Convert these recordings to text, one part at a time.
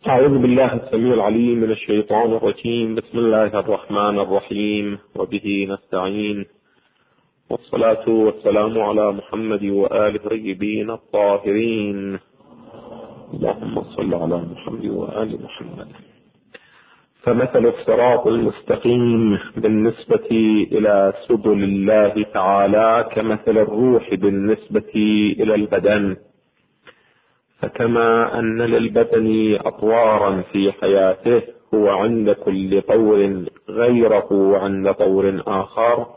أعوذ بالله السميع العليم من الشيطان الرجيم. بسم الله الرحمن الرحيم، وبه نستعين، والصلاة والسلام على محمد وآله الطيبين الطاهرين. اللهم صل على محمد وآل محمد. فمثل الصراط المستقيم بالنسبة إلى سبل الله تعالى كمثل الروح بالنسبة إلى البدن، فكما أن للبدن أطوارا في حياته هو عند كل طور غيره عند طور آخر،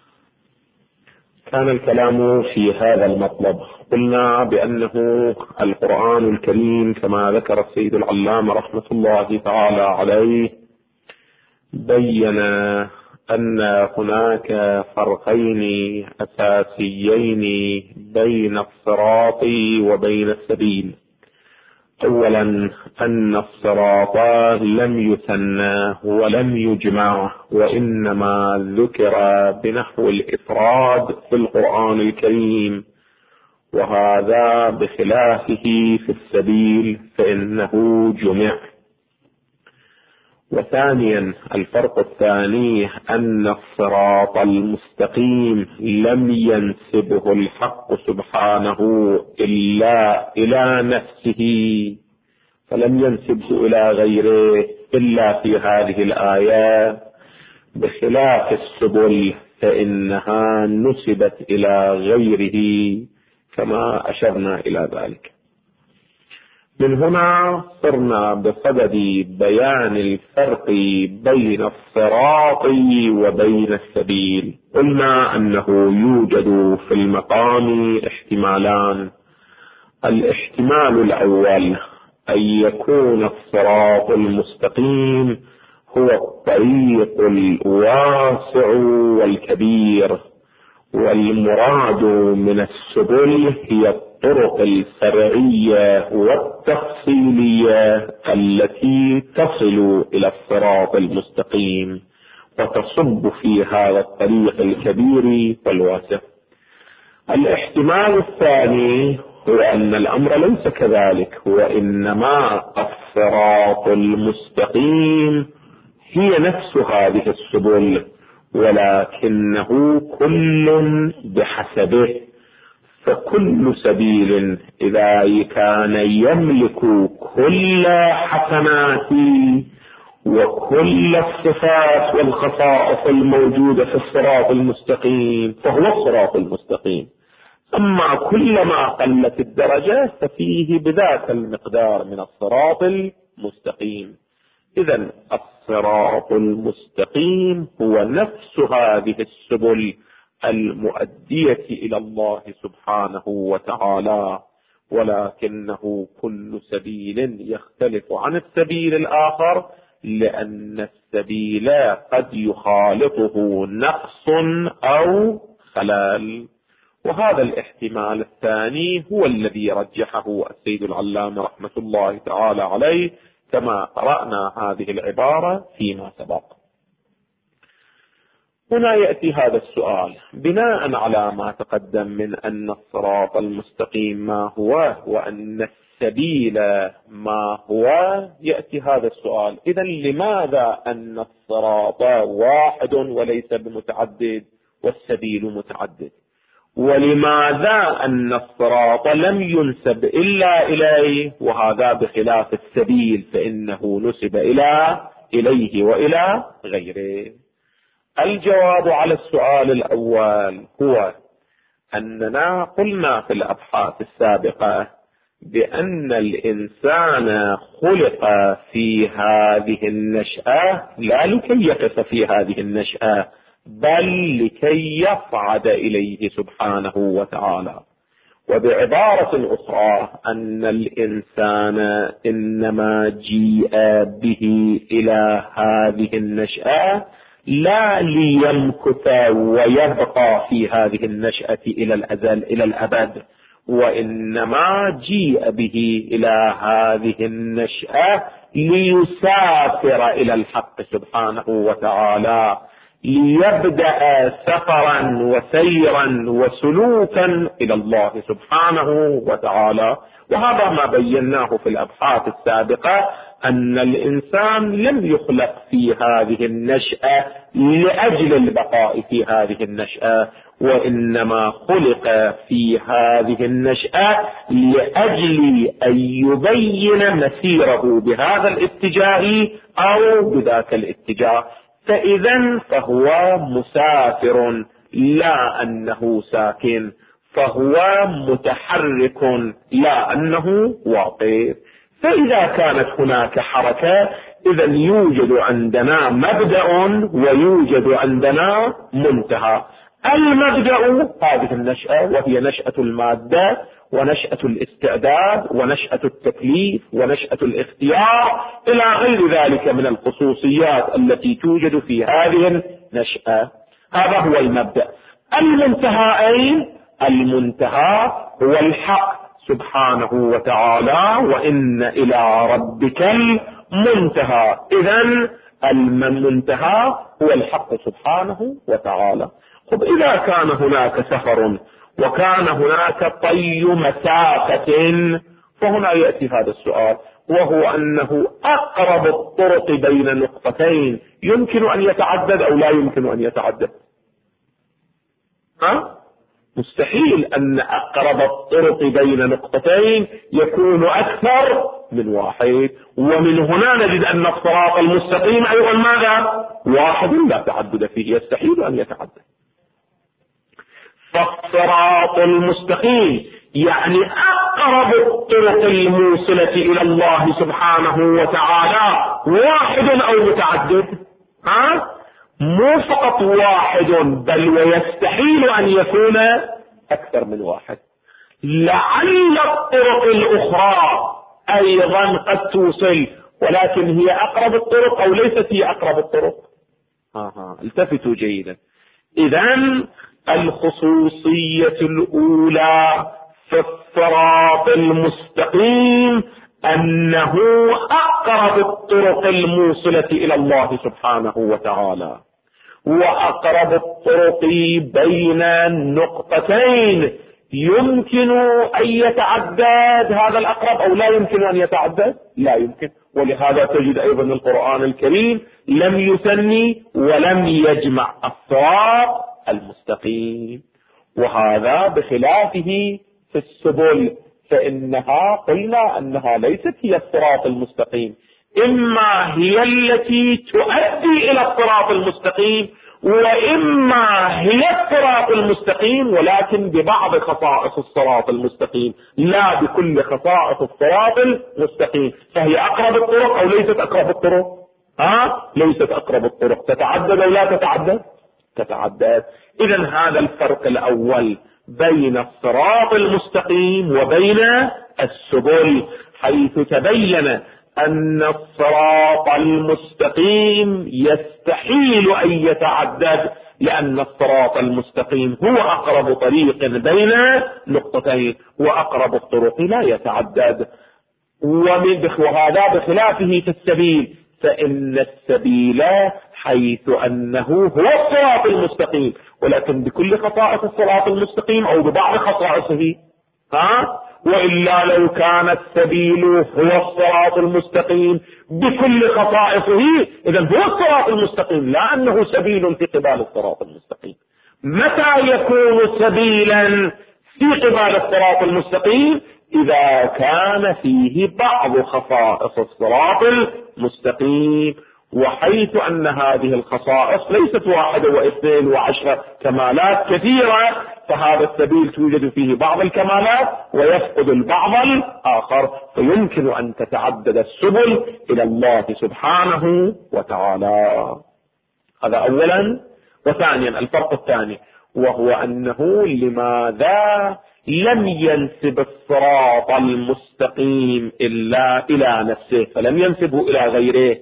كان الكلام في هذا المطلب. قلنا بأنه القرآن الكريم كما ذكر السيد العلامة رحمة الله تعالى عليه بين أن هناك فرقين أساسيين بين الصراط وبين السبيل. أولا أن الصراط لم يثنى ولم يجمع، وإنما ذكر بنحو الإفراد في القرآن الكريم، وهذا بخلافه في السبيل فإنه جمع. وثانيا الفرق الثاني أن الصراط المستقيم لم ينسبه الحق سبحانه إلا إلى نفسه، فلم ينسبه إلى غيره إلا في هذه الآيات، بخلاف السبل فإنها نسبت إلى غيره كما أشرنا إلى ذلك. من هنا صرنا بصدد بيان الفرق بين الصراط وبين السبيل. قلنا أنه يوجد في المقام احتمالان. الاحتمال الأول أن يكون الصراط المستقيم هو الطريق الواسع والكبير، والمراد من السبل هي الطرق الفرعية والتفصيلية التي تصل إلى الصراط المستقيم وتصب في هذا الطريق الكبير والواسع. الاحتمال الثاني هو أن الأمر ليس كذلك، وإنما الصراط المستقيم هي نفس هذه السبل، ولكنه كل بحسبه. فكل سبيل إذا كان يملك كل حسناته وكل الصفات والخصائص الموجودة في الصراط المستقيم فهو الصراط المستقيم. أما كلما قلت الدرجة ففيه بذاك المقدار من الصراط المستقيم. إذن الصراط المستقيم هو نفس هذه السبل المؤدية إلى الله سبحانه وتعالى، ولكنه كل سبيل يختلف عن السبيل الآخر، لأن السبيل قد يخالطه نقص أو خلل. وهذا الاحتمال الثاني هو الذي رجحه السيد العلامة رحمة الله تعالى عليه كما قرأنا هذه العبارة فيما سبق. هنا يأتي هذا السؤال بناء على ما تقدم من أن الصراط المستقيم ما هو وأن السبيل ما هو. يأتي هذا السؤال: إذن لماذا أن الصراط واحد وليس بمتعدد والسبيل متعدد؟ ولماذا أن الصراط لم ينسب إلا إليه وهذا بخلاف السبيل فإنه نسب إليه وإلى غيره؟ الجواب على السؤال الأول هو أننا قلنا في الأبحاث السابقة بأن الإنسان خلق في هذه النشأة لا لكي يقف في هذه النشأة، بل لكي يصعد إليه سبحانه وتعالى. وبعبارة أخرى أن الإنسان إنما جيء به إلى هذه النشأة لا ليمكث ويبقى في هذه النشأة إلى الأزل إلى الأبد، وإنما جيء به إلى هذه النشأة ليسافر إلى الحق سبحانه وتعالى، ليبدأ سفرا وسيرا وسلوكا إلى الله سبحانه وتعالى. وهذا ما بيناه في الأبحاث السابقة، أن الإنسان لم يخلق في هذه النشأة لأجل البقاء في هذه النشأة، وإنما خلق في هذه النشأة لأجل أن يبين مسيره بهذا الاتجاه أو بذاك الاتجاه. فإذا فهو مسافر لا أنه ساكن، فهو متحرك لا أنه واقف. فإذا كانت هناك حركة إذا يوجد عندنا مبدأ ويوجد عندنا منتهى. المبدأ هذه النشأة، وهي نشأة المادة ونشأة الاستعداد ونشأة التكليف ونشأة الاختيار إلى غير ذلك من الخصوصيات التي توجد في هذه النشأة. هذا هو المبدأ. المنتهى أين؟ المنتهى هو الحق سبحانه وتعالى، وإن إلى ربك المنتهى. إذن المنتهى هو الحق سبحانه وتعالى. طب إذا كان هناك سفر وكان هناك طي مسافة، فهنا يأتي هذا السؤال، وهو أنه أقرب الطرق بين نقطتين يمكن أن يتعدد أو لا يمكن أن يتعدد؟ مستحيل أن أقرب الطرق بين نقطتين يكون أكثر من واحد. ومن هنا نجد أن الصراط المستقيم أيضا ماذا؟ واحد لا تعدد فيه، يستحيل أن يتعدد. فالصراط المستقيم يعني أقرب الطرق الموصلة إلى الله سبحانه وتعالى واحد أو متعدد؟ مو فقط واحد، بل ويستحيل أن يكون أكثر من واحد. لعل الطرق الأخرى أيضا قد توصل، ولكن هي أقرب الطرق أو ليست هي أقرب الطرق؟ التفتوا جيدا. إذن الخصوصية الأولى في الصراط المستقيم أنه أقرب الطرق الموصلة إلى الله سبحانه وتعالى، وأقرب الطرق بين نقطتين يمكن أن يتعدد هذا الأقرب أو لا يمكن أن يتعدد؟ لا يمكن. ولهذا تجد أيضا القرآن الكريم لم يثني ولم يجمع الصراط المستقيم. وهذا بخلافه في السبل، فإنها قلنا أنها ليست هي الصراط المستقيم، إما هي التي تؤدي إلى الصراط المستقيم، وإما هي الصراط المستقيم ولكن ببعض خصائص الصراط المستقيم لا بكل خصائص الصراط المستقيم. فهي أقرب الطرق أو ليست أقرب الطرق؟ ليست أقرب الطرق. تتعدد أو لا تتعدد؟ تتعدد. إذن هذا الفرق الأول بين الصراط المستقيم وبين السبل، حيث تبين أن الصراط المستقيم يستحيل أن يتعدد، لأن الصراط المستقيم هو أقرب طريق بين نقطتين، وأقرب الطرق لا يتعدد. وهذا بخلافه في السبيل، فإن السبيل حيث أنه هو الصراط المستقيم ولكن بكل خصائص الصراط المستقيم أو ببعض خصائصه. وإلا لو كان السبيل هو الصراط المستقيم بكل خصائصه إذن هو الصراط المستقيم، لا أنه سبيل في قبال الصراط المستقيم. متى يكون سبيلا في قبال الصراط المستقيم؟ إذا كان فيه بعض خصائص الصراط المستقيم، وحيث أن هذه الخصائص ليست 1 و2 و10 كمالات كثيرة، فهذا السبيل توجد فيه بعض الكمالات ويفقد البعض الآخر، فيمكن أن تتعدد السبل إلى الله سبحانه وتعالى. هذا أولا. وثانيا الفرق الثاني، وهو أنه لماذا لم ينسب الصراط المستقيم إلا إلى نفسه فلم ينسبه إلى غيره،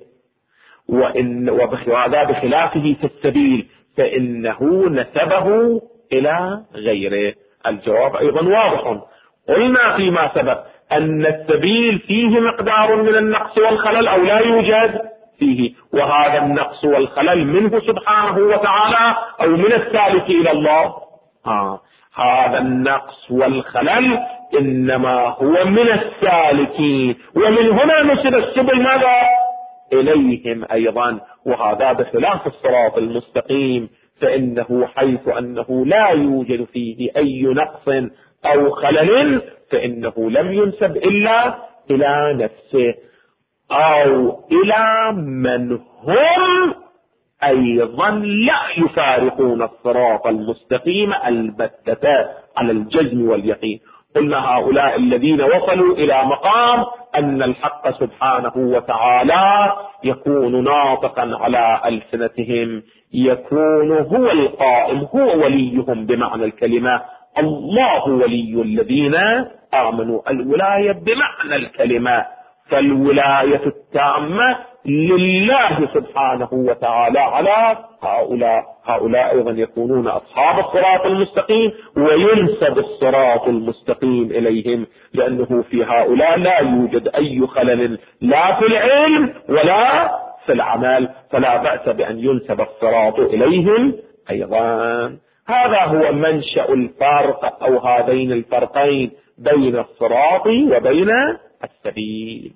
وهذا بخلافه في السبيل فإنه نسبه إلى غيره؟ الجواب أيضا واضح. قلنا فيما سبق أن السبيل فيه مقدار من النقص والخلل أو لا يوجد فيه، وهذا النقص والخلل منه سبحانه وتعالى أو من السالك إلى الله. هذا النقص والخلل إنما هو من السالكين، ومن هنا نسب السبل ماذا؟ إليهم أيضا. وهذا بخلاف الصراط المستقيم، فإنه حيث أنه لا يوجد فيه أي نقص أو خلل فإنه لم ينسب إلا إلى نفسه أو إلى من هم أيضا لا يفارقون الصراط المستقيم البتة على الجزم واليقين. قلنا هؤلاء الذين وصلوا إلى مقام أن الحق سبحانه وتعالى يكون ناطقا على ألسنتهم، يكون هو القائم، هو وليهم بمعنى الكلمة. الله ولي الذين آمنوا، الولاية بمعنى الكلمة، فالولاية التامة لله سبحانه وتعالى على هؤلاء أيضا يكونون أصحاب الصراط المستقيم، وينسب الصراط المستقيم إليهم، لأنه في هؤلاء لا يوجد أي خلل لا في العلم ولا في العمل، فلا بأس بأن ينسب الصراط إليهم أيضا. هذا هو منشأ الفرق أو هذين الفرقين بين الصراط وبين السبيل.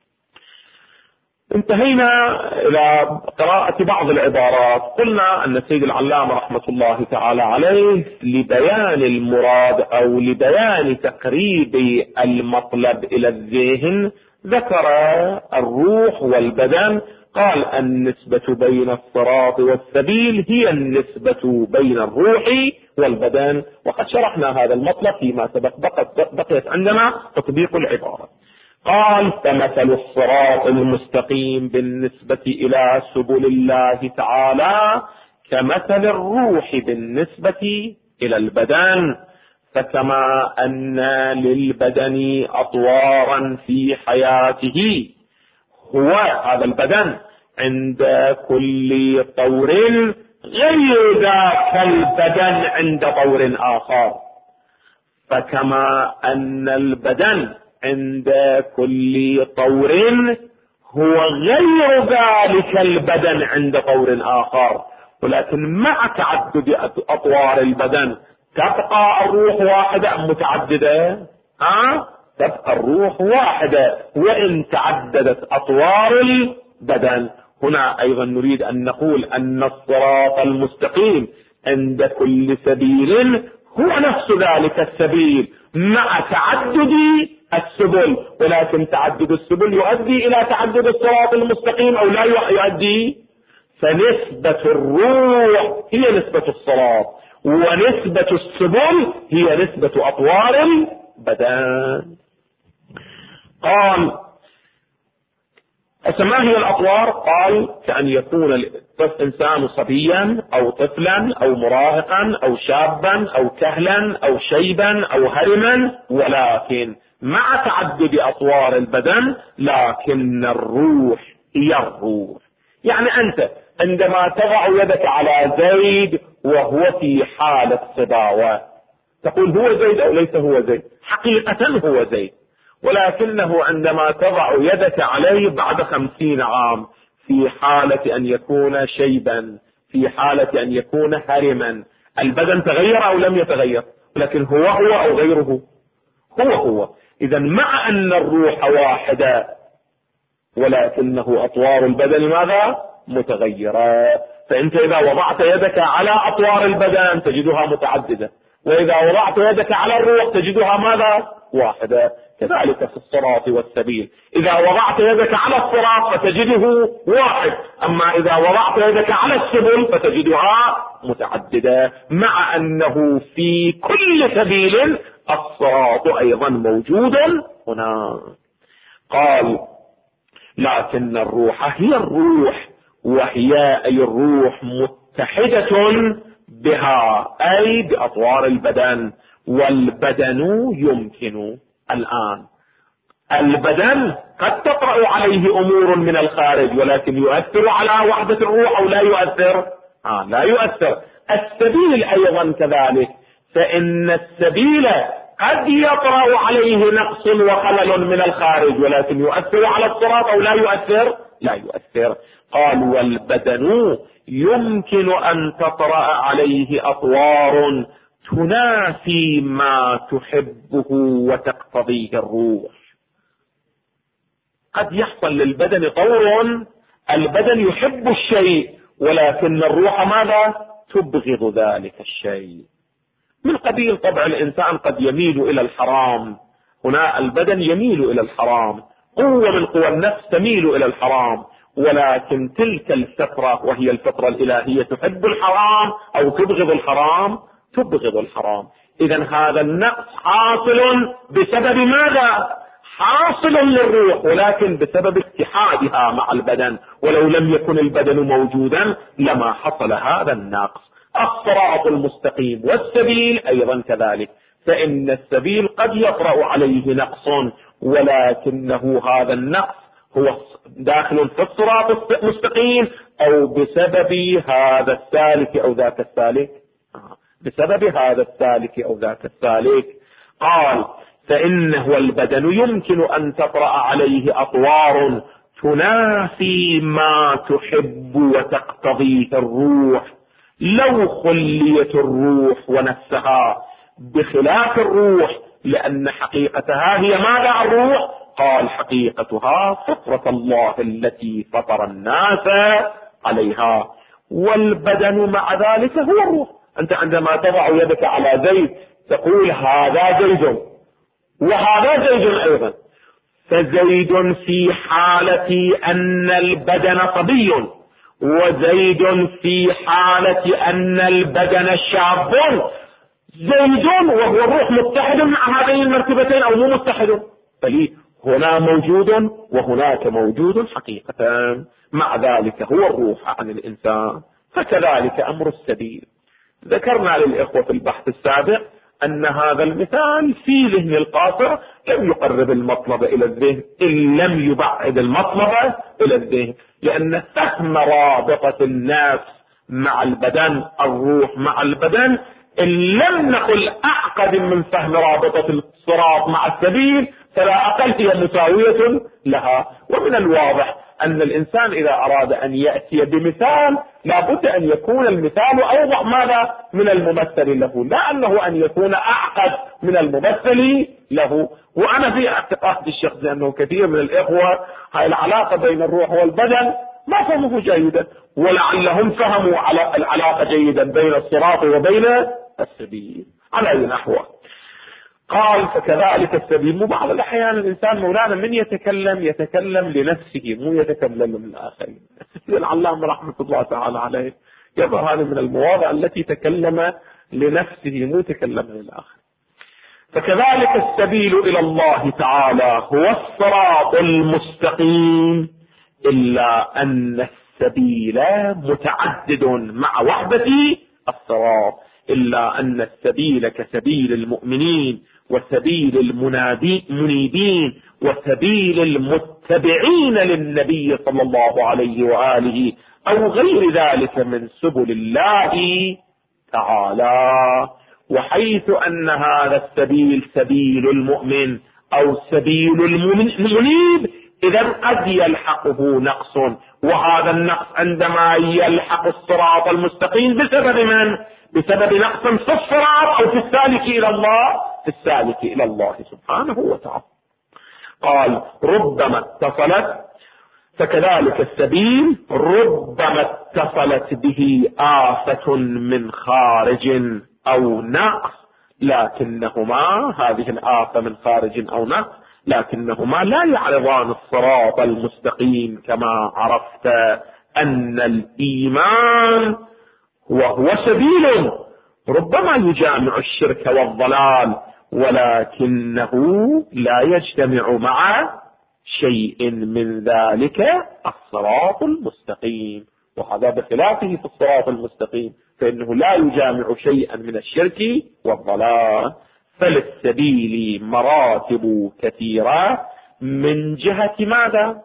انتهينا إلى قراءة بعض العبارات. قلنا أن السيد العلامة رحمة الله تعالى عليه لبيان المراد أو لبيان تقريب المطلب إلى الذهن ذكر الروح والبدن، قال النسبة بين الصراط والسبيل هي النسبة بين الروح والبدن، وقد شرحنا هذا المطلب فيما سبق، بقيت عندنا تطبيق العبارة. قال فمثل الصراط المستقيم بالنسبة إلى سبل الله تعالى كمثل الروح بالنسبة إلى البدن، فكما أن للبدن أطوارا في حياته، هو هذا البدن عند كل طور غير ذاك البدن عند طور آخر، فكما أن البدن عند كل طور هو غير ذلك البدن عند طور آخر، ولكن مع تعدد أطوار البدن تبقى الروح واحدة أم متعددة؟ تبقى الروح واحدة وإن تعددت أطوار البدن. هنا أيضا نريد أن نقول أن الصراط المستقيم عند كل سبيل هو نفس ذلك السبيل مع تعدد السبل، ولكن تعدد السبل يؤدي إلى تعدد الصراط المستقيم أو لا يؤدي؟ فنسبة الروح هي نسبة الصراط، ونسبة السبل هي نسبة أطوار البدن. قال ما هي الأطوار؟ قال كأن يكون الإنسان صبيا أو طفلا أو مراهقا أو شابا أو كهلا أو شيبا أو هرما، ولكن مع تعدد أطوار البدن لكن الروح هي الروح. يعني أنت عندما تضع يدك على زيد وهو في حالة صباوة تقول هو زيد أو ليس هو زيد؟ حقيقة هو زيد، ولكنه عندما تضع يدك عليه بعد 50 عام في حالة أن يكون شيبا، في حالة أن يكون هرما، البدن تغير أو لم يتغير؟ لكن هو أو غيره؟ هو. إذا مع أن الروح واحدة ولكنه أطوار البدن ماذا؟ متغيرة. فأنت إذا وضعت يدك على أطوار البدن تجدها متعددة، وإذا وضعت يدك على الروح تجدها ماذا؟ واحدة. كذلك في الصراط والسبيل، إذا وضعت يدك على الصراط فتجده واحد، أما إذا وضعت يدك على السبل فتجدها متعددة، مع أنه في كل سبيل الصراط أيضا موجود هنا. قال لكن الروح هي الروح، وهي أي الروح متحدة بها أي بأطوار البدن، والبدن يمكن الآن البدن قد تطرأ عليه أمور من الخارج ولكن يؤثر على وحدة الروح أو لا يؤثر؟ لا يؤثر. السبيل أيضا كذلك، فإن السبيل قد يطرأ عليه نقص وخلل من الخارج ولكن يؤثر على الصراط أو لا يؤثر؟ لا يؤثر. قال والبدن يمكن أن تطرأ عليه أطوار تنافي ما تحبه وتقتضيه الروح. قد يحصل للبدن طور، البدن يحب الشيء ولكن الروح ماذا؟ تبغض ذلك الشيء. من قبيل طبع الإنسان قد يميل إلى الحرام، هنا البدن يميل إلى الحرام، قوة من قوى النفس تميل إلى الحرام، ولكن تلك الفطرة وهي الفطرة الإلهية تحب الحرام أو تبغض الحرام؟ تبغض الحرام. إذن هذا النقص حاصل بسبب ماذا؟ حاصل للروح، ولكن بسبب اتحادها مع البدن، ولو لم يكن البدن موجودا لما حصل هذا النقص. الصراط المستقيم والسبيل أيضا كذلك، فإن السبيل قد يطرأ عليه نقص، ولكنه هذا النقص هو داخل في الصراط المستقيم أو بسبب هذا السالك أو ذاك السالك، بسبب هذا السالك أو ذاك السالك. قال فإنه البدن يمكن أن تطرأ عليه أطوار تنافي ما تحب وتقتضيه الروح، لو خليت الروح ونفسها بخلاف الروح، لأن حقيقتها هي ماذا الروح؟ قال حقيقتها فطرة الله التي فطر الناس عليها، والبدن مع ذلك هو الروح. أنت عندما تضع يدك على زيد تقول هذا زيد وهذا زيد أيضا، فزيد في حالة أن البدن صبي، وزيد في حالة أن البدن شاب. زيد وهو الروح متحد مع هذين المرتبتين أو مو متحد؟ بل هنا موجود وهناك موجود حقيقة، مع ذلك هو الروح عن الإنسان. فكذلك أمر السبيل. ذكرنا للإخوة في البحث السابق أن هذا المثال في ذهن القاصر لم يقرب المطلب إلى الذهن إن لم يبعد المطلب إلى الذهن، لأن فهم رابطة النفس مع البدن، الروح مع البدن، إن لم نقل أعقد من فهم رابطة الصراط مع السبيل فلا أقل هي مساوية لها. ومن الواضح أن الإنسان إذا أراد أن يأتي بمثال لابد أن يكون المثال أوضح ماذا من الممثل له، لا أنه أن يكون أعقد من الممثل له. وأنا في اعتقاد الشخصي أنه كثير من الإخوة هاي العلاقة بين الروح والبدن ما فهمه جيدا، ولعلهم فهموا على العلاقة جيدا بين الصراط وبين السبيل. على أي نحو قال فكذلك السبيل. مو بعض الأحيان الإنسان مولانا من يتكلم لنفسه مو يتكلم للآخرين. العلامة رحمة الله تعالى عليه يظهر هذا من المواضع التي تكلم لنفسه مو تكلم للآخر. فكذلك السبيل إلى الله تعالى هو الصراط المستقيم، إلا أن السبيل متعدد مع وحدة الصراط، إلا أن السبيل كسبيل المؤمنين وسبيل المنيبين وسبيل المتبعين للنبي صلى الله عليه وآله أو غير ذلك من سبل الله تعالى. وحيث أن هذا السبيل سبيل المؤمن أو سبيل المنيب، إذا قد يلحقه نقص، وهذا النقص عندما يلحق الصراط المستقيم بسبب من؟ بسبب نقص في الصراط أو في السالك إلى الله، في السالك إلى الله سبحانه وتعالى. قال ربما اتصلت، فكذلك السبيل ربما اتصلت به آفة من خارج أو نقص، لكنهما هذه الآفة من خارج أو نقص لكنهما لا يعرضان الصراط المستقيم، كما عرفت أن الإيمان وهو سبيل ربما يجامع الشرك والضلال، ولكنه لا يجتمع مع شيء من ذلك الصراط المستقيم، وهذا بخلافه في الصراط المستقيم فإنه لا يجامع شيئا من الشرك والضلال. فللسبيل مراتب كثيرة من جهة ماذا؟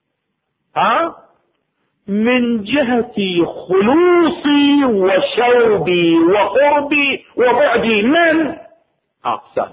من جهة خلوصي وشوبي وقربي وبعدي من أقسام.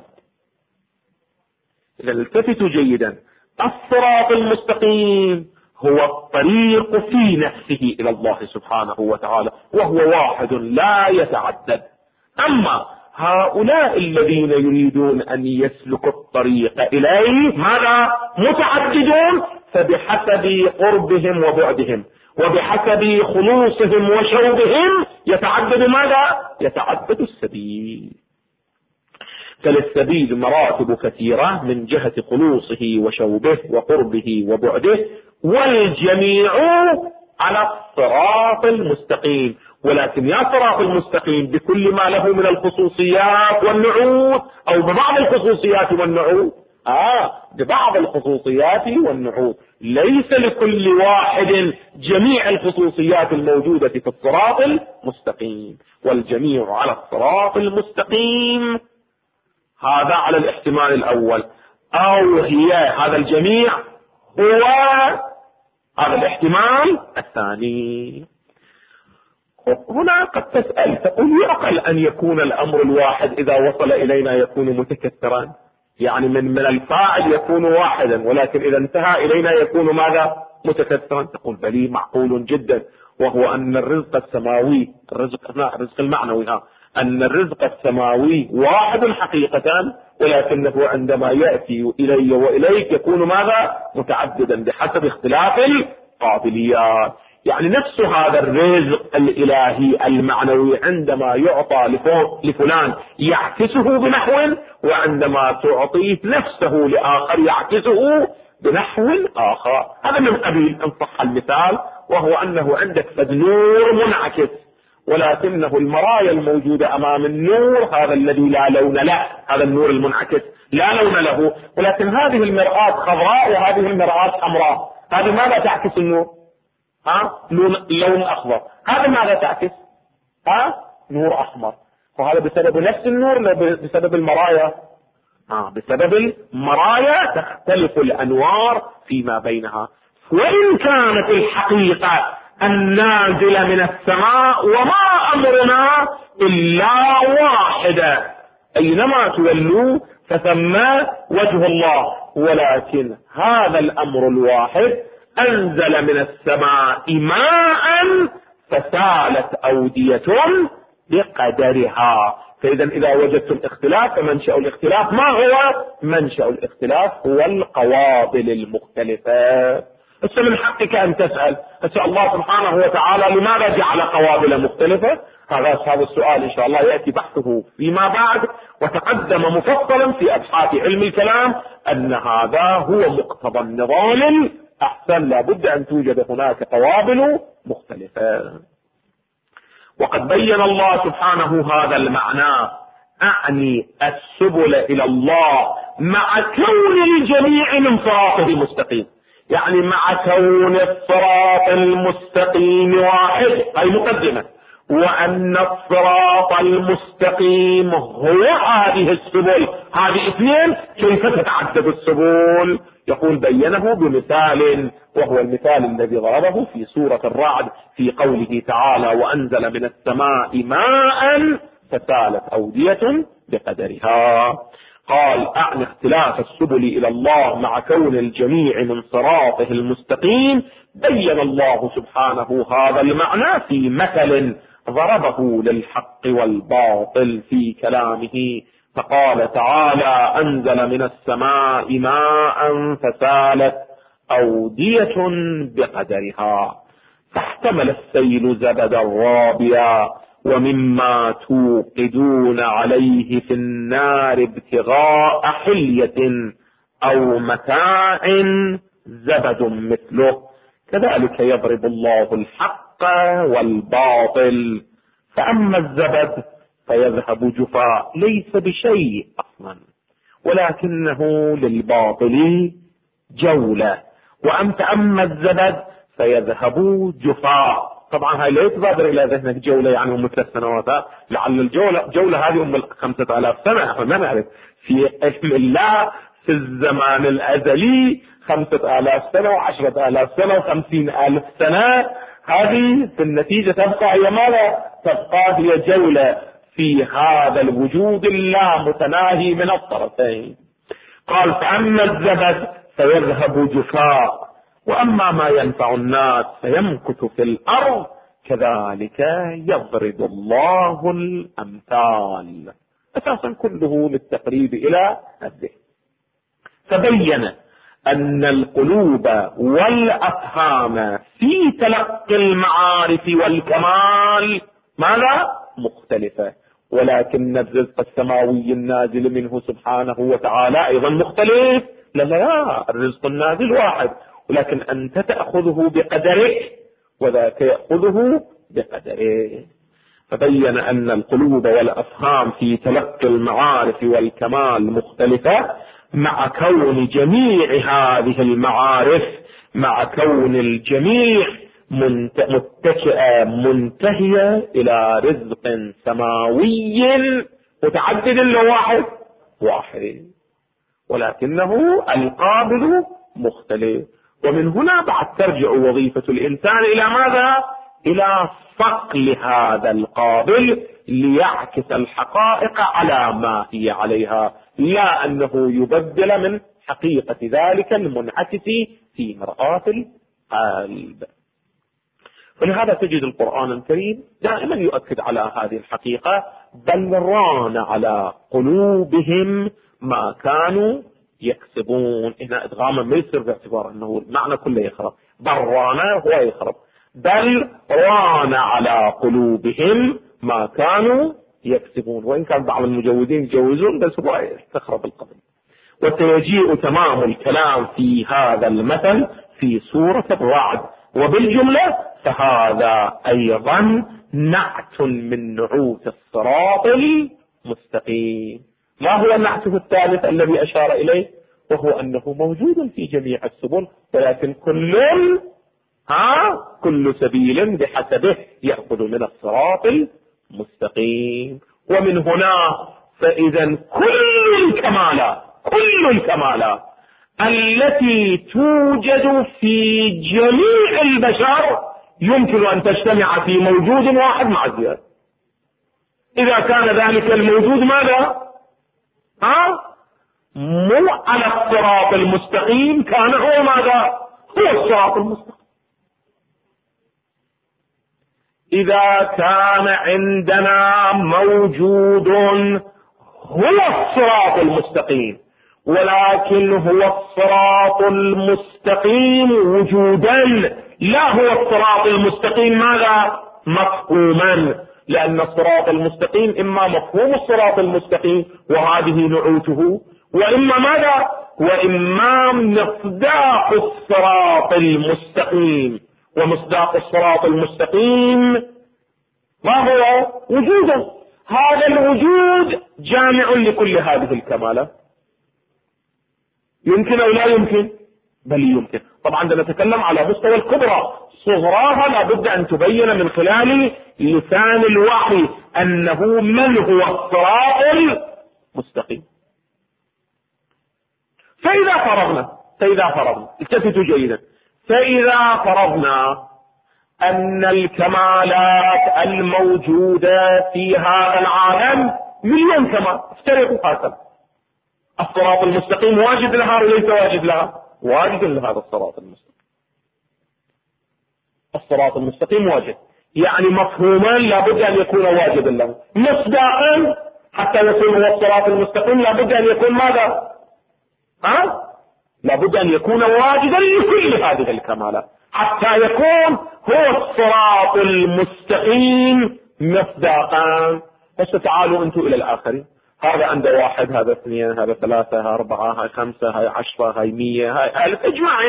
إذا التفتوا جيدا، الصراط المستقيم هو الطريق في نفسه إلى الله سبحانه وتعالى، وهو واحد لا يتعدد. أما هؤلاء الذين يريدون أن يسلكوا الطريق إليه ماذا؟ متعددون، فبحسب قربهم وبعدهم وبحسب خلوصهم وشوبهم يتعدد ماذا؟ يتعدد السبيل. فللسبيل مراتب كثيرة من جهة خلوصه وشوبه وقربه وبعده، والجميع على الصراط المستقيم. ولكن يا صراط المستقيم بكل ما له من الخصوصيات والنعوت، أو ببعض الخصوصيات والنعوت؟ ببعض الخصوصيات والنعوت، ليس لكل واحد جميع الخصوصيات الموجودة في الصراط المستقيم. والجميع على الصراط المستقيم هذا على الاحتمال الأول، أو هي هذا الجميع هو هذا الاحتمال الثاني. هنا قد تسأل تقول يعقل أن يكون الأمر الواحد إذا وصل إلينا يكون متكثرا، يعني من الفاعل يكون واحدا، ولكن إذا انتهى إلينا يكون ماذا؟ متكثرا. تقول بلي معقول جدا، وهو أن الرزق السماوي الرزق المعنوي أن الرزق السماوي واحد حقيقة، ولكنه عندما يأتي إلي وإليك يكون ماذا؟ متعددا بحسب اختلاف القابليات. يعني نفس هذا الرزق الإلهي المعنوي عندما يعطى لفلان يعكسه بنحو، وعندما تعطيه نفسه لآخر يعكسه بنحو آخر. هذا من قبيل إن صح المثال، وهو أنه عندك فد نور منعكس، ولكنه المرايا الموجودة أمام النور هذا الذي لا لون له، هذا النور المنعكس لا لون له، ولكن هذه المرآة خضراء وهذه المرآة حمراء. هذه ماذا تعكس النور؟ لون أخضر. هذا ماذا تعكس؟ نور أحمر. وهذا بسبب نفس النور لا بسبب المرايا؟ بسبب المرايا تختلف الأنوار فيما بينها. وإن كانت الحقيقة النازلة من السماء وما أمرنا إلا واحدة، أينما تولوا فثم وجه الله، ولكن هذا الأمر الواحد أنزل من السماء ماء فسالت أودية بقدرها. فإذا إذا وجدتم اختلاف فمنشأ الاختلاف ما هو؟ منشأ الاختلاف هو القوابل المختلفة. بس من حقك أن تسأل الله سبحانه وتعالى لماذا جعل قوابل مختلفة؟ هذا السؤال إن شاء الله يأتي بحثه فيما بعد، وتقدم مفصلا في أبحاث علم الكلام أن هذا هو مقتضى النظام الأحسن، لابد أن توجد هناك قوابل مختلفة. وقد بين الله سبحانه هذا المعنى، أعني السبل إلى الله مع كون الجميع من صراطه المستقيم، يعني مع كون الصراط المستقيم واحد، أي مقدمة، وأن الصراط المستقيم هو هذه السبل، هذه اثنين، كيف تتعدد السبل؟ يقول بينه بمثال، وهو المثال الذي ضربه في سورة الرعد في قوله تعالى: وأنزل من السماء ماء فسالت أودية بقدرها. قال: أعني اختلاف السبل إلى الله مع كون الجميع من صراطه المستقيم. بين الله سبحانه هذا المعنى في مثل ضربه للحق والباطل في كلامه، فقال تعالى: أنزل من السماء ماء فسالت أودية بقدرها، فاحتمل السيل زبدا رابيا ومما توقدون عليه في النار ابتغاء حلية أو متاع زبد مثله، كذلك يضرب الله الحق والباطل، فأما الزبد فيذهب جفاء ليس بشيء أصلا، ولكنه للباطل جولة، وأما الزبد فيذهب جفاء. طبعا هاي لا تبادر إلى ذهنك جولة يعني مثل السنوات، لعل الجولة هذه 5000 سنة، احنا ما نعرف في علم الله في الزمان الأزلي 5000 سنة و10,000 سنة و50,000 سنة، هذه في النتيجة تبقى هي ماذا؟ تبقى هي جولة في هذا الوجود اللامتناهي من الطرفين. قال: فأما الزبد فيذهب جفاء، وأما ما ينفع الناس فيمكث في الأرض، كذلك يضرب الله الأمثال. أساسا كله للتقريب إلى الذهن. فبين أن القلوب والأفهام في تلقي المعارف والكمال ماذا؟ مختلفة، ولكن الرزق السماوي النازل منه سبحانه وتعالى أيضا مختلف. لا، الرزق النازل واحد، ولكن أنت تأخذه بقدره وذاك يأخذه بقدره. فبين أن القلوب والأفهام في تلقي المعارف والكمال مختلفة، مع كون جميع هذه المعارف، مع كون الجميع متكئة منتهية إلى رزق سماوي متعدد لواحد واحد، ولكنه القابل مختلف. ومن هنا بعد ترجع وظيفة الإنسان إلى ماذا؟ إلى صقل هذا القابل ليعكس الحقائق على ما هي عليها، لا أنه يبدل من حقيقة ذلك المنعكس في مرآة القلب. ولهذا تجد القرآن الكريم دائما يؤكد على هذه الحقيقة: بل ران على قلوبهم ما كانوا يكسبون. هنا إدغاما ما يصير باعتبار أنه المعنى كله يخرب، بل ران هو يخرب، بل ران على قلوبهم ما كانوا يكسبون، وإن كان بعض المجودين يجوزون بس هو يستخرب القبل. وسيجيء تمام الكلام في هذا المثل في سورة الرعد، وبالجملة فهذا أيضا نعت من نعوت الصراط المستقيم. ما هو النعت الثالث الذي أشار إليه؟ وهو أنه موجود في جميع السبل، ولكن كل سبيل بحسبه يأخذ من الصراط المستقيم. ومن هنا فإذا كل الكمالات التي توجد في جميع البشر يمكن أن تجتمع في موجود واحد مع الزيادة. إذا كان ذلك الموجود ماذا؟ مو على الصراط المستقيم، كان هو ماذا؟ هو الصراط المستقيم. إذا كان عندنا موجود هو الصراط المستقيم، ولكن هو الصراط المستقيم وجودا، لا هو الصراط المستقيم ماذا؟ مفهوما، لأن الصراط المستقيم إما مفهوم الصراط المستقيم وهذه نعوته، وإما ماذا؟ وإما مصداق الصراط المستقيم. ومصداق الصراط المستقيم ما هو؟ وجوده. هذا الوجود جامع لكل هذه الكمالات. يمكن أو لا يمكن؟ بل يمكن. طبعا عندما نتكلم على مستوى الكبرى، صغراها لابد أن تبين من خلال لسان الوحي أنه من هو الصراط المستقيم. فإذا فرضنا التفتوا جيدا، فإذا فرضنا أن الكمالات الموجودة في هذا العالم مليون كمال افترقوا هكذا، الصراط المستقيم واجد لها وليس واجد لها؟ واجد لهذا الصراط المستقيم. الصراط المستقيم واجد، يعني مفهوما لابد أن يكون واجدا له، مصداقا حتى يكون هو الصراط المستقيم لابد أن يكون ماذا؟ لابد أن يكون واجدا لكل هذه الكمالات حتى يكون هو الصراط المستقيم مصداقا. بس تعالوا أنتم إلى الآخرين، هذا عنده 1، هذا 2، هذا 3، هذا 4، هاي 5، هاي 10، هاي 100، هاي 1000،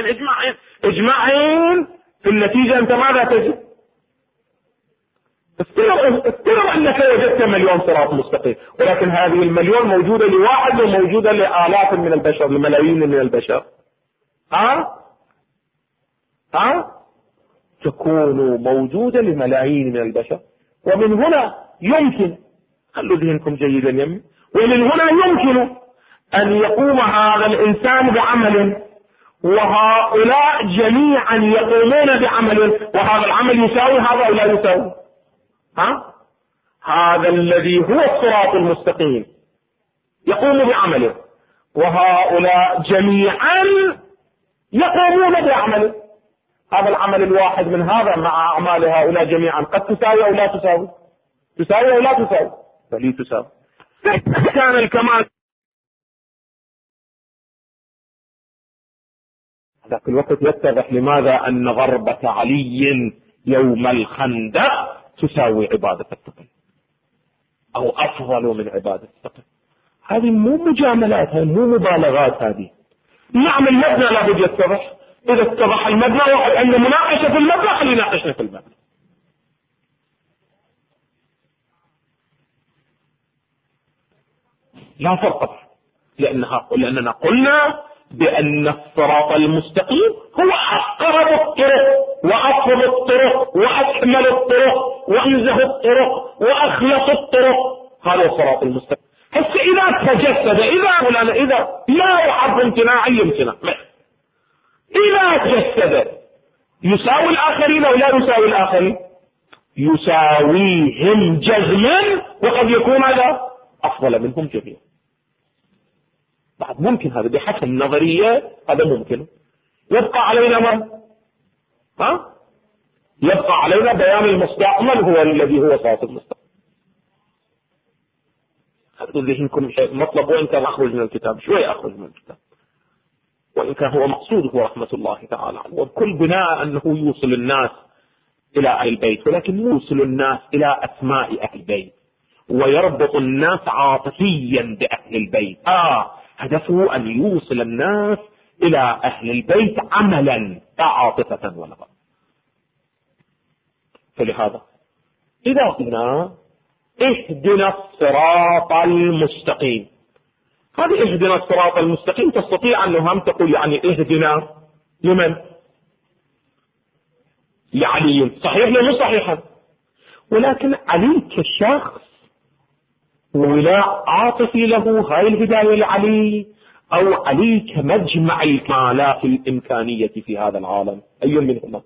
اجمعين في النتيجة أنت ماذا تجد؟ افترض أنك وجدت مليون صراط مستقيم، ولكن هذه المليون موجودة لواحد وموجودة لآلاف من البشر، لملايين من البشر. تكون موجودة لملايين من البشر. ومن هنا يمكن، خلوا ذهنكم جيدا يمي، ومن هنا يمكن أن يقوم هذا الإنسان بعمل، وهؤلاء جميعا يقومون بعمل، وهذا العمل يساوي هذا أو لا يساوي؟ هذا الذي هو الصراط المستقيم يقوم بعمله، وهؤلاء جميعا يقومون بعمله. هذا العمل الواحد من هذا مع أعمال هؤلاء جميعا قد تساوي أو لا تساوي؟ تساوي أو لا تساوي؟ بل تساوي. كان الكمال ذاك الوقت يتضح لماذا أن ضربة علي يوم الخندق تساوي عبادة الثقل أو أفضل من عبادة الثقل. هذه مو مجاملات، هذه مو مبالغات. هذه نعم المبنى لابد يتضح. إذا اتضح المبنى واحد عنده مناقشة في المبنى خلينا نناقشنا في المبنى. لا فرق لأننا قلنا بأن الصراط المستقيم هو أقرب الطرق وأفضل الطرق وأكمل الطرق وأنزه الطرق وأخلص الطرق. هذا الصراط المستقيم. هسه إذا تجسد إذا لا يحب امتناعي يمتنع. إذا تجسد يساوي الآخرين أو لا يساوي الآخرين؟ يساويهم جزما، وقد يكون هذا أفضل منهم جميعا. بعد ممكن هذا بحسب النظرية، هذا ممكن. يبقى علينا يبقى علينا بيان المصداق من هو الذي هو صراط المستقيم. خذوا ذهنكم مطلب، وإن كان أخرج من الكتاب شوي أخرج من الكتاب، وإن كان هو مقصوده رحمة الله تعالى عنه، وبكل بناء أنه يوصل الناس إلى أهل البيت، ولكن يوصل الناس إلى أسماء أهل البيت ويربط الناس عاطفيا بأهل البيت. هدفه أن يوصل الناس إلى أهل البيت عملا لا عاطفة ولا غير. فلهذا إذا قلنا اهدنا الصراط المستقيم، هذه اهدنا الصراط المستقيم تستطيع أنه هم تقول يعني اهدنا لمن؟ لعلي. صحيح ولا مو صحيحا؟ ولكن علي كشخص ولاء عاطفي له، هاي الهداية لعلي، أو علي كمجمع الكمالات الإمكانية في هذا العالم، أي منهما؟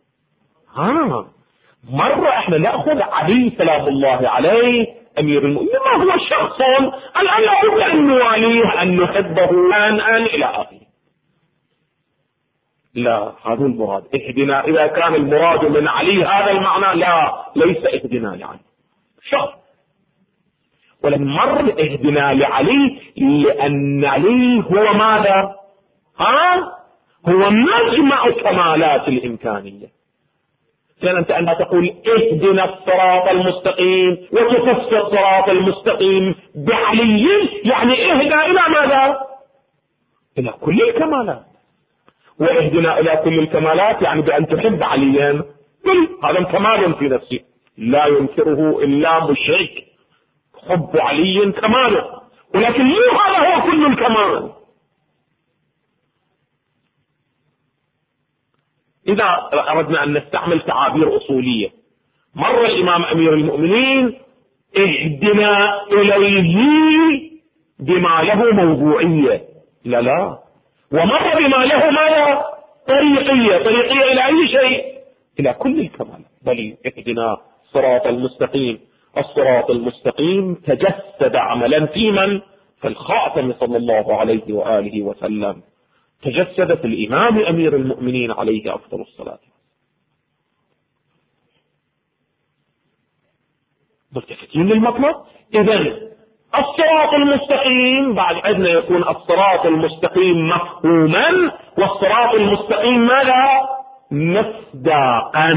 مرة احنا نأخذ علي سلام الله عليه أمير المؤمنين ما هو شخص الآن لابد أن نواليه أن نحبه أن إلى آخره. لا، هذا المراد اهدنا. إذا كان المراد من علي هذا المعنى، لا، ليس اهدنا يعني شخص، ولكن مر اهدنا لعلي لأن علي هو ماذا؟ هو مجمع كمالات الإمكانية. فأنت أن تقول اهدنا الصراط المستقيم وتفسر الصراط المستقيم بعلي، يعني اهدنا إلى ماذا؟ إلى كل الكمالات. واهدنا إلى كل الكمالات يعني بأن تحب عليا، هذا كمال في نفسه لا ينكره إلا مشرك. حب علي كماله، ولكن مو هذا هو كل الكمال. إذا أردنا أن نستعمل تعابير أصولية، مر الإمام أمير المؤمنين اهدنا إليه بما له موضوعية، لا، ومر بما له ماذا؟ طريقية إلى أي شيء؟ إلى كل الكمال. بل اهدنا الصراط المستقيم. الصراط المستقيم تجسد عملا في من؟ في الخاتم صلى الله عليه وآله وسلم، تجسد في الإمام أمير المؤمنين عليه أفضل الصلاة. ملتفتين للمطلب. إذن الصراط المستقيم بعد عندنا يكون الصراط المستقيم مفهوما، والصراط المستقيم ماذا؟ مصداقا.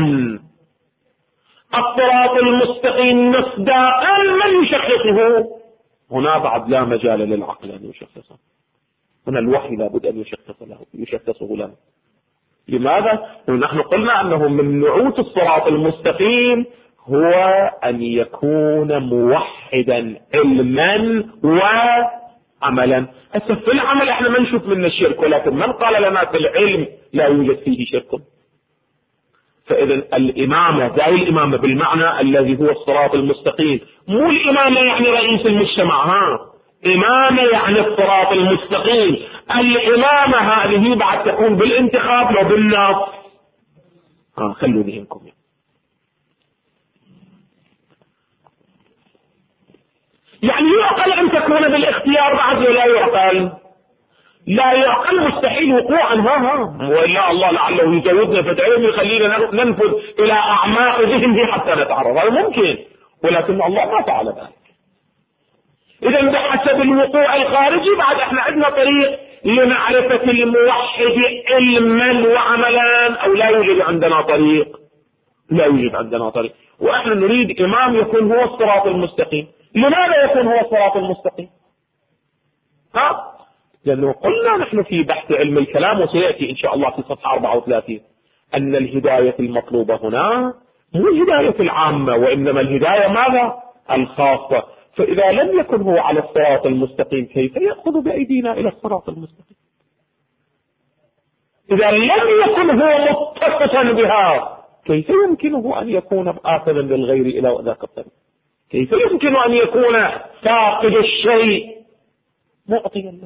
الصراط المستقيم مصداقا من يشخصه؟ هنا بعد لا مجال للعقل أن يشخصه، هنا الوحي لابد أن يشخصه له. لماذا؟ نحن قلنا أنه من نعوت الصراط المستقيم هو أن يكون موحدا علما وعملا. هسه في العمل احنا ما نشوف منه الشرك، ولكن من قال لنا في العلم لا يوجد فيه شرك؟ فإذا الإمامة زي الإمامة بالمعنى الذي هو الصراط المستقيم، مو الإمامة يعني رئيس المجتمع، إمامة يعني الصراط المستقيم. الإمامة هذه بعد تكون بالانتخاب لو بالنص. خلوا ذهنكم يعني يعقل أن تكون بالاختيار بعد ولا يعقل؟ لا يعقل، مستحيل وقوعا. وإلا الله لعله يجاوبنا فتعين يخلينا ننفذ إلى أعماق ذهنه حتى نتعرض، هذا ممكن، ولكن الله ما فعل ذلك. إذا بحسب الوقوع الخارجي بعد احنا عندنا طريق لمعرفة الموحد علما وعملا، أو لا يوجد عندنا طريق؟ لا يوجد عندنا طريق. وإحنا نريد إمام يكون هو الصراط المستقيم. لماذا يكون هو الصراط المستقيم؟ لأنه قلنا نحن في بحث علم الكلام، وسيأتي إن شاء الله في صفحة 34، أن الهداية المطلوبة هنا مو الهداية العامة، وإنما الهداية ماذا؟ الخاصة. فإذا لم يكن هو على الصراط المستقيم كيف يأخذ بأيدينا إلى الصراط المستقيم؟ إذا لم يكن هو متصفا بها كيف يمكنه أن يكون آخذا للغير إلى ذاك الطريق؟ كيف يمكن أن يكون فاقد الشيء معطيا له؟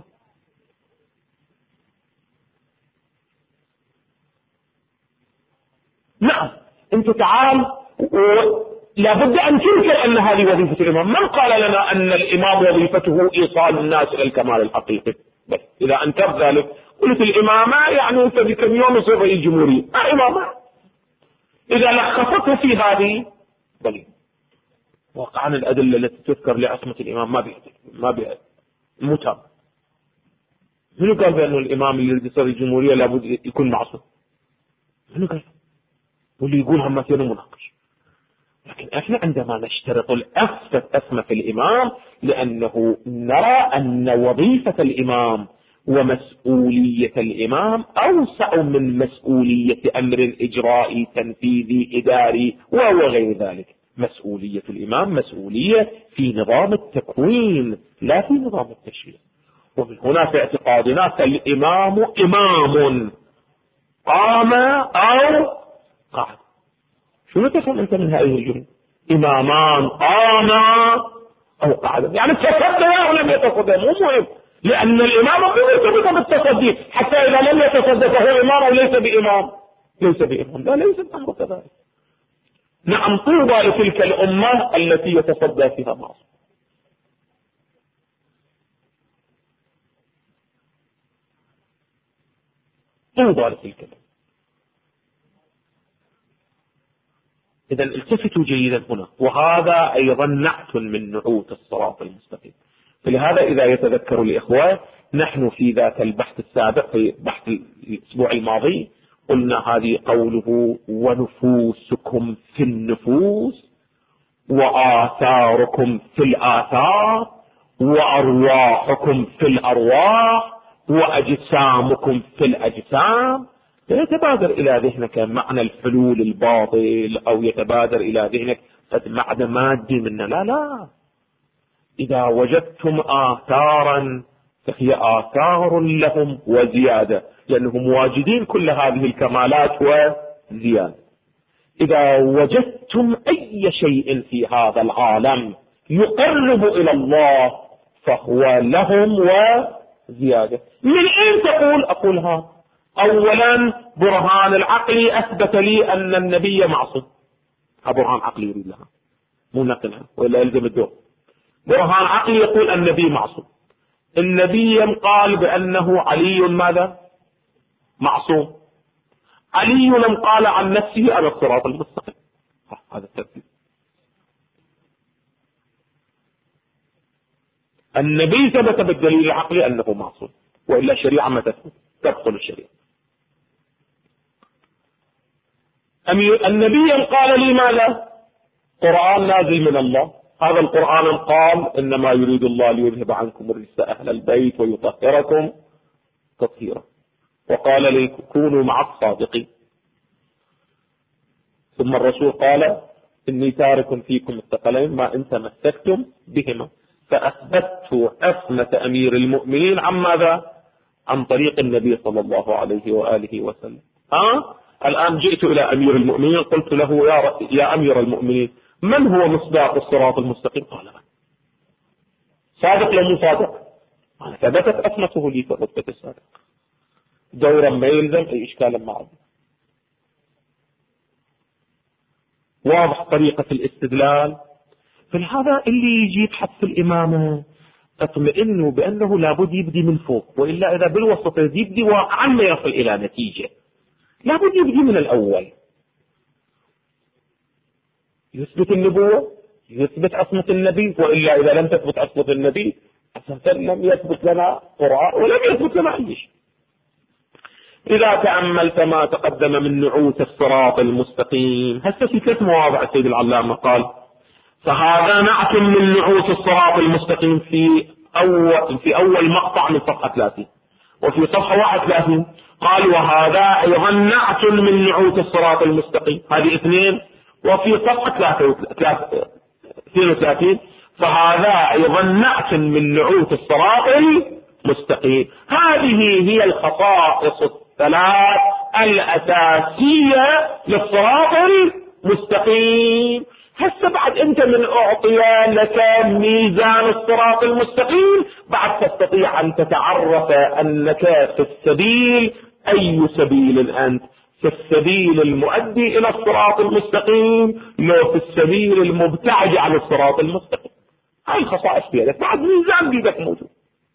نعم، انت تعال لابد ان تنكر ان هذه وظيفة الامام. من قال لنا ان الامام وظيفته ايصال الناس الى الكمال الحقيقي؟ بس اذا انكرت ذلك قلت الامامة يعني انت بكم يوم يصير رئيس جمهورية، امامة. اذا لخصته في هذه دليل. واقعا الادلة التي تذكر لعصمة الامام ما بيأدل متابع. منو قال بأنه الامام اللي يصير الجمهورية لابد يكون معصوم؟ منو قال؟ واللي يقول هم فينا مناقش. لكن احنا عندما نشترط الأسمى في الإمام لأنه نرى أن وظيفة الإمام ومسؤولية الإمام أوسع من مسؤولية أمر إجرائي تنفيذي إداري وهو غير ذلك. مسؤولية الإمام مسؤولية في نظام التكوين لا في نظام التشريع. ومن هنا في اعتقادنا فالإمام إمام قام أو قاعد. شنو تفهم أنت من هذه الجملة؟ إمامان قاما أو قاعدا، يعني تصدى أو لم يتصدى مو مهم، لأن الإمام يرتبط بالتصدي. حتى إذا لم يتصدى فهو إمام أو ليس بإمام؟ ليس بإمام. لا، ليس الأمر كذلك. نعم، طوبى لتلك الأمة التي يتصدى فيها معصوم. طوبى لتلك الأمة. إذا التفتوا جيدا هنا، وهذا أيضا نعت من نعوت الصراط المستقيم. فلهذا إذا يتذكر الإخوة نحن في ذات البحث السابق في بحث الأسبوع الماضي قلنا هذه قوله ونفوسكم في النفوس وآثاركم في الآثار وأرواحكم في الأرواح وأجسامكم في الأجسام. لا يتبادر إلى ذهنك معنى الحلول الباطل أو يتبادر إلى ذهنك معنى مادي منه. لا، إذا وجدتم آثارا فهي آثار لهم وزيادة، لأنهم واجدين كل هذه الكمالات وزيادة. إذا وجدتم أي شيء في هذا العالم يقرب إلى الله فهو لهم وزيادة. من أين تقول؟ أقول ها أولا برهان العقل أثبت لي أن النبي معصوم. برهان عقلي يريد لها مو نقلها وإلا يلزم الدور. برهان عقلي يقول النبي معصوم. النبي قال بأنه علي ماذا؟ معصوم. علي لم قال عن نفسه على الصراط المستقيم. هذا الترتيب. النبي ثبت بالدليل العقلي أنه معصوم، وإلا الشريعة ما تدخل الشريعة. النبي قال لي ماذا؟ قرآن نازل من الله. هذا القرآن قال إنما يريد الله ليذهب عنكم الرجس أهل البيت ويطهركم تطهيرا، وقال لي كونوا مع الصادقين. ثم الرسول قال إني تارك فيكم الثقلين ما إن تمسكتم بهما. فأثبتت عصمة أمير المؤمنين عن ماذا؟ عن طريق النبي صلى الله عليه وآله وسلم. الآن جئت إلى أمير المؤمنين قلت له يا أمير المؤمنين من هو مصداق الصراط المستقيم؟ قال صادق لو مو صادق؟ ثبتت عصمته لي فرتبة الصادق. دورا ما يلزم أي إشكال ما عنده. واضح طريقة الاستدلال. فلهذا اللي يجي يبحث في الإمامة اطمئنوا بأنه لابد يبدي من فوق، وإلا إذا بالوسط يبدي واقعا ما يصل إلى نتيجة. لابد يبدي من الأول. يثبت النبوة يثبت عصمة النبي، وإلا إذا لم تثبت عصمة النبي أساسا لم يثبت لنا قراء ولم يثبت لنا أي شيء. إذا تأملت ما تقدم من نعوت الصراط المستقيم، هسه في 3 مواضع السيد العلامة قال فهذا نعت من نعوت الصراط المستقيم في أول مقطع من صفحة 30، وفي صفحة 31 قال وهذا أيضا نعت من نعوت الصراط المستقيم، هذه 2. وفي صفحة 32 فهذا أيضا نعت من نعوت الصراط المستقيم. هذه هي الخصائص الثلاث الأساسية للصراط المستقيم. هسه بعد أنت من أعطي لك ميزان الصراط المستقيم بعد تستطيع أن تتعرف أنك في السبيل. أي سبيل أنت؟ في السبيل المؤدي إلى الصراط المستقيم، لو في السبيل المبتعد عن الصراط المستقيم. هاي الخصائص في يدك، بعد ميزان بيدك موجود.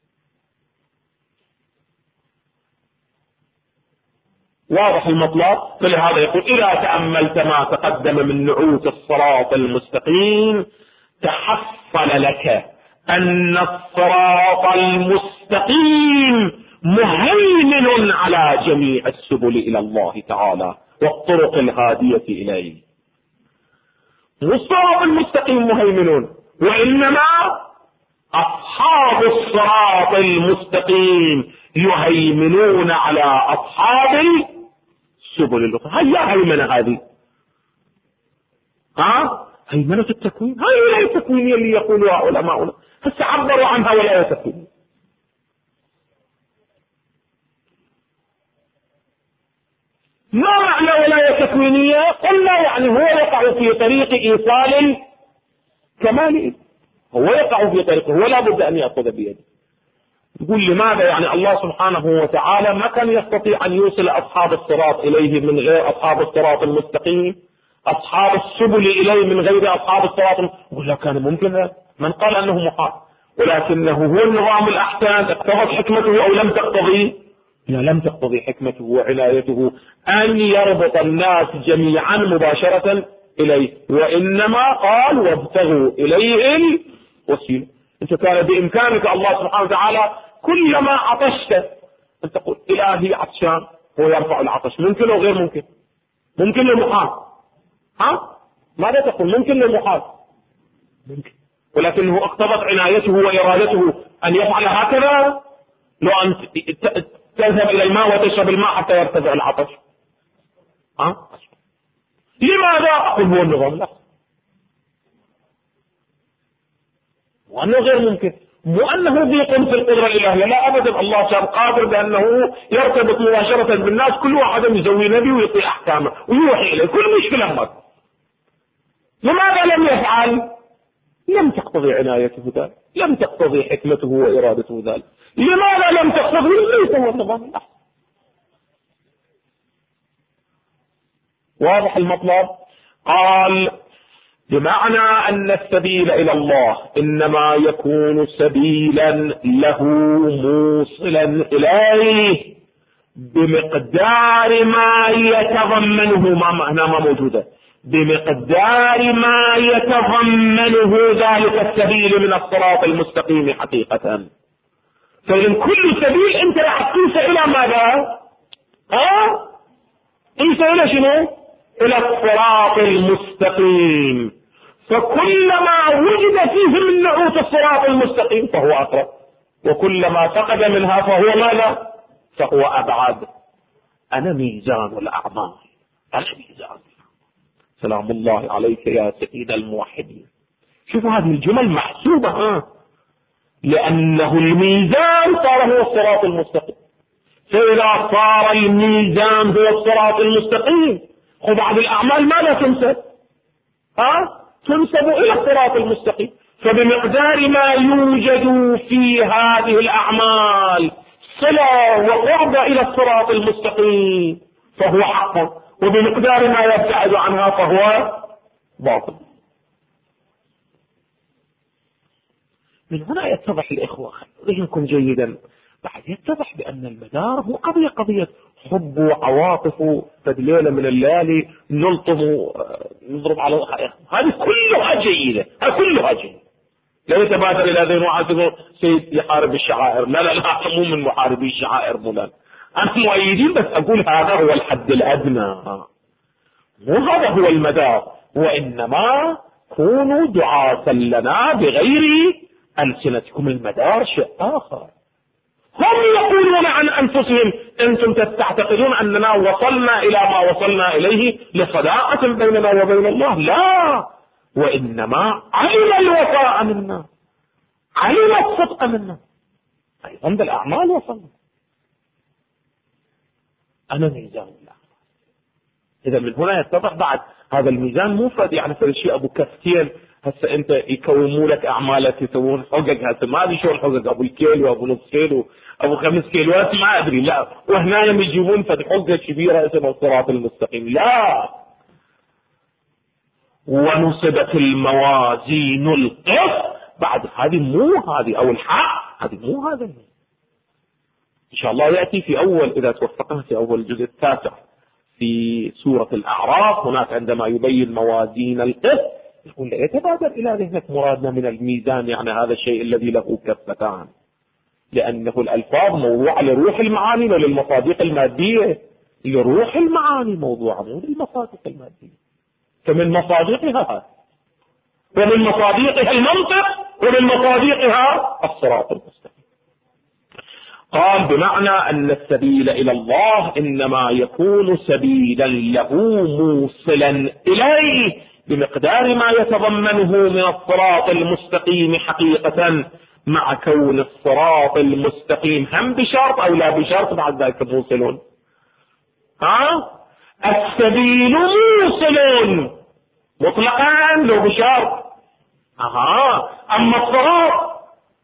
واضح المطلب؟ فلهذا يقول إذا تأملت ما تقدم من نعوت الصراط المستقيم تحصل لك أن الصراط المستقيم مهيمن على جميع السبل إلى الله تعالى والطرق الهادية إليه. والصراط المستقيم مهيمنون، وإنما أصحاب الصراط المستقيم يهيمنون على أصحاب السبل الأخرى. هيا هيمنة هذه، هيمنة التكوين، هاي ولاية التكوينية اللي يقولها علماؤنا، هسه عبروا عنها ولاية تكوين. ما معنى ولاية تكوينية؟ قلنا يعني هو يقع في طريق إيصال الكمال، هو يقع في طريقه، هو لا بد أن يأخذ بيده. يقول لماذا؟ يعني الله سبحانه وتعالى ما كان يستطيع أن يوصل أصحاب الصراط إليه من غير أصحاب الصراط المستقيم، أصحاب السبل إليه من غير أصحاب الصراط. يقول لا، كان ممكن، من قال أنه محال، ولكنه هو النظام الأحسن. اقتضت حكمته أو لم تقتضي؟ لا، لم تقتضي حكمته وعنايته أن يربط الناس جميعا مباشرة إليه، وإنما قال وابتغوا إليه الوسيلة. أنت كان بإمكانك الله سبحانه وتعالى كلما عطشت أن تقول إلهي عطشان، هو يرفع العطش. ممكن أو غير ممكن؟ ممكن للمحال. ماذا تقول؟ ممكن للمحال، ممكن، ولكنه اقتضت عنايته وإرادته أن يفعل هكذا. لو أن تذهب إلى الماء وتشرب الماء حتى يرتفع العطش، لماذا؟ أقول هو النظام، لا، وأنه غير ممكن، مو أنه ضيق في القدرة الإلهية، لا أبدا. الله كان قادر بأنه يرتبط مباشرة بالناس، كل واحد يسوي نبي ويعطي أحكامه ويوحي إليه، كل مشكلة ما. لماذا لم يفعل؟ لم تقتضي عنايته ذلك، لم تقتضي حكمته وإرادته ذلك. لماذا لم تقتضي؟ ليس هو النظام الأحسن. واضح المطلب؟ قال بمعنى أن السبيل إلى الله إنما يكون سبيلا له موصلا إليه بمقدار ما يتضمنه. هنا ما موجودة. بمقدار ما يتضمنه ذلك السبيل من الصراط المستقيم حقيقة. فإن كل سبيل أنت راح تنسى إلى ماذا؟ تنسى إلى شنو؟ إلى الصراط المستقيم. فكلما وجد فيه من نعوت الصراط المستقيم فهو أقرب، وكلما فقد منها فهو ماذا؟ فهو أبعد. أنا ميزان الأعمال، أنا ميزان. سلام الله عليك يا سيد الموحدين. شوفوا هذه الجمل محسوبة، لأنه الميزان صار هو الصراط المستقيم. فإذا صار الميزان هو الصراط المستقيم، وبعض الأعمال ماذا تنسب؟ تنسب إلى الصراط المستقيم. فبمقدار ما يوجد في هذه الأعمال صلة وقرب إلى الصراط المستقيم فهو حق، وبمقدار ما يبتعد عنها فهو باطل. من هنا يتضح الإخوة، ذهنكم جيدا، بعد يتضح بأن المدار هو قضية حب وعواطف. فد ليلة من الليالي نلطم نضرب على هذه كلها جيدة، هذه كلها جيدة. لا يتبادر إلى ذهن واحد سيد يحارب الشعائر، لا لا لا، مو من محاربي الشعائر مولانا، أنا مؤيدين، بس أقول هذا هو الحد الأدنى، مو هذا هو المدار. وإنما كونوا دعاة لنا بغير ألسنتكم، المدار شيء آخر. هم يقولون عن أنفسهم أنتم تعتقدون أننا وصلنا إلى ما وصلنا إليه لصداقة بيننا وبين الله، لا، وإنما علم الوفاء منا، علم الصدق منا، أيضا بالأعمال وصلنا. أنا ميزان الأعمال. إذا من هنا يتضح بعد هذا الميزان مو فد يعني في الشيء أبو كفتين، هسه أنت يكوموا لك أعمالك يسوون حقق، هسه ما أدري شلون حقق أبو الكيلو وأبو نص كيلو أبو 5 كيلوات ما أدري، لا، وهنا يجيبون فد حقة كبيرة اسمها الصراط المستقيم، لا. ونصبت الموازين القسط، بعد هذه مو هذه أو الحق، هذه مو هذا. إن شاء الله يأتي في أول، إذا توفقنا، في أول الجزء التاسع في سورة الأعراف، هناك عندما يبين موازين القسط يقول لا يتبادر إلى ذهنك مرادنا من الميزان يعني هذا الشيء الذي له كفتان، لأنه الألفاظ موضوعة لروح المعاني وللمصادق المادية، لروح المعاني موضوعة مو للمصادق المادية. فمن مصادقها ومن مصادقها المنطق ومن مصادقها الصراط المستقيم. قال بمعنى أن السبيل إلى الله إنما يكون سبيلا له موصلا إليه بمقدار ما يتضمنه من الصراط المستقيم حقيقة، مع كون الصراط المستقيم هم بشرط أو لا بشرط بعد ذلك موصلون. السبيل موصل مطلقا لو بشرط، أما الصراط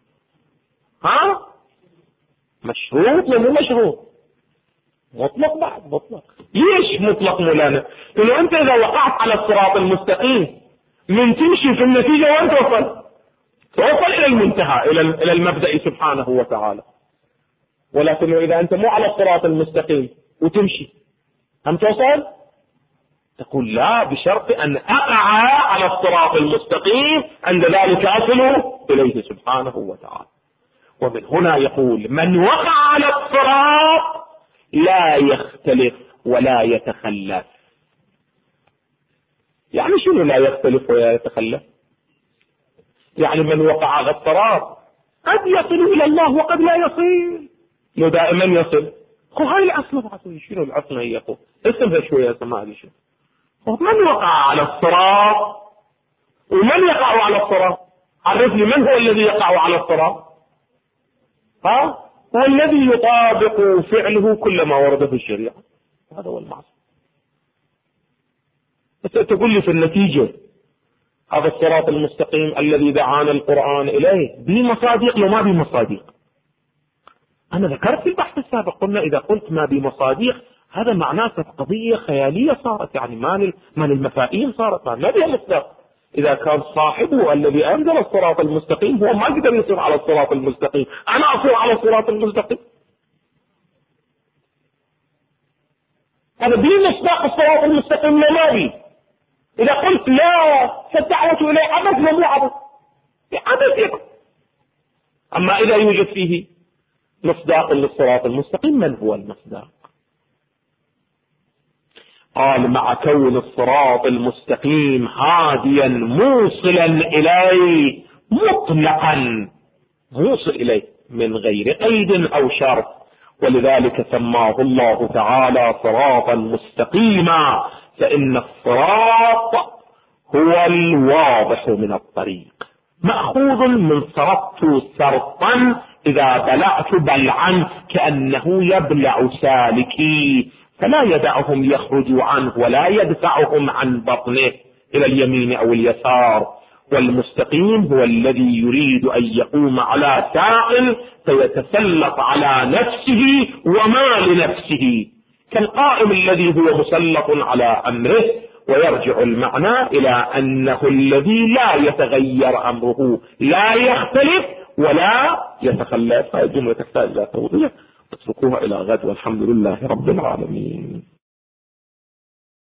مشروط ولا مو مشروط؟ مطلق بعد مطلق. ليش مطلق مولانا؟ لأنه أنت إذا وقعت على الصراط المستقيم من تمشي في النتيجة وأنت توصل إلى المنتهى، إلى المبدأ سبحانه وتعالى. ولكن إذا أنت مو على الصراط المستقيم وتمشي هم توصل؟ تقول لا، بشرط أن أقع على الصراط المستقيم، عند ذلك أصل إليه سبحانه وتعالى. ومن هنا يقول من وقع على الصراط لا يختلف ولا يتخلف. يعني شنو لا يختلف ولا يتخلف؟ يعني من وقع على الصراط قد يصل إلى الله وقد لا يصل، لو دائما يصل. هاي العصمة، شنو العصمة هي؟ اسمها شوية سماعي شو. من وقع على الصراط ومن يقع على الصراط؟ عرفني من هو الذي يقع على الصراط؟ هو الذي يطابق فعله كل ما ورد في الشريعة، هذا هو المعصية. بس تقول لي في النتيجة هذا الصراط المستقيم الذي دعانا القرآن إليه بمصادق لو ما بمصادق؟ أنا ذكرت في البحث السابق قلنا إذا قلت ما بمصادق هذا معناه قضية خيالية صارت، يعني مال المفاهيم صارت، ما بها مصداق. إذا كان صاحبه الذي أنزل الصراط المستقيم هو ما يقدر يصير على الصراط المستقيم، أنا أصير على الصراط المستقيم، هذا بمصداق الصراط المستقيم ما بي. إذا قلت لا فالدعوة إليه عبث ومو عبث، عبث يكون. أما إذا يوجد فيه مصداق للصراط المستقيم، من هو المصداق؟ قال مع كون الصراط المستقيم هاديا موصلا إليه مطلقا، موصل إليه من غير قيد أو شرط، ولذلك سماه الله تعالى صراطا مستقيما، فإن الصراط هو الواضح من الطريق، مأخوذ من صرطت سرطا إذا بلعت بلعا، كأنه يبلع سالكي فلا يدعهم يخرجوا عنه ولا يدفعهم عن بطنه إلى اليمين أو اليسار. والمستقيم هو الذي يريد أن يقوم على ساق فيتسلط على نفسه وما لنفسه، كالقائم الذي هو مسلط على أمره. ويرجع المعنى إلى أنه الذي لا يتغير أمره، لا يختلف ولا يتخلف. هذه الجملة تحتاج إلى توضيح، اتركوها إلى غد، والحمد لله رب العالمين.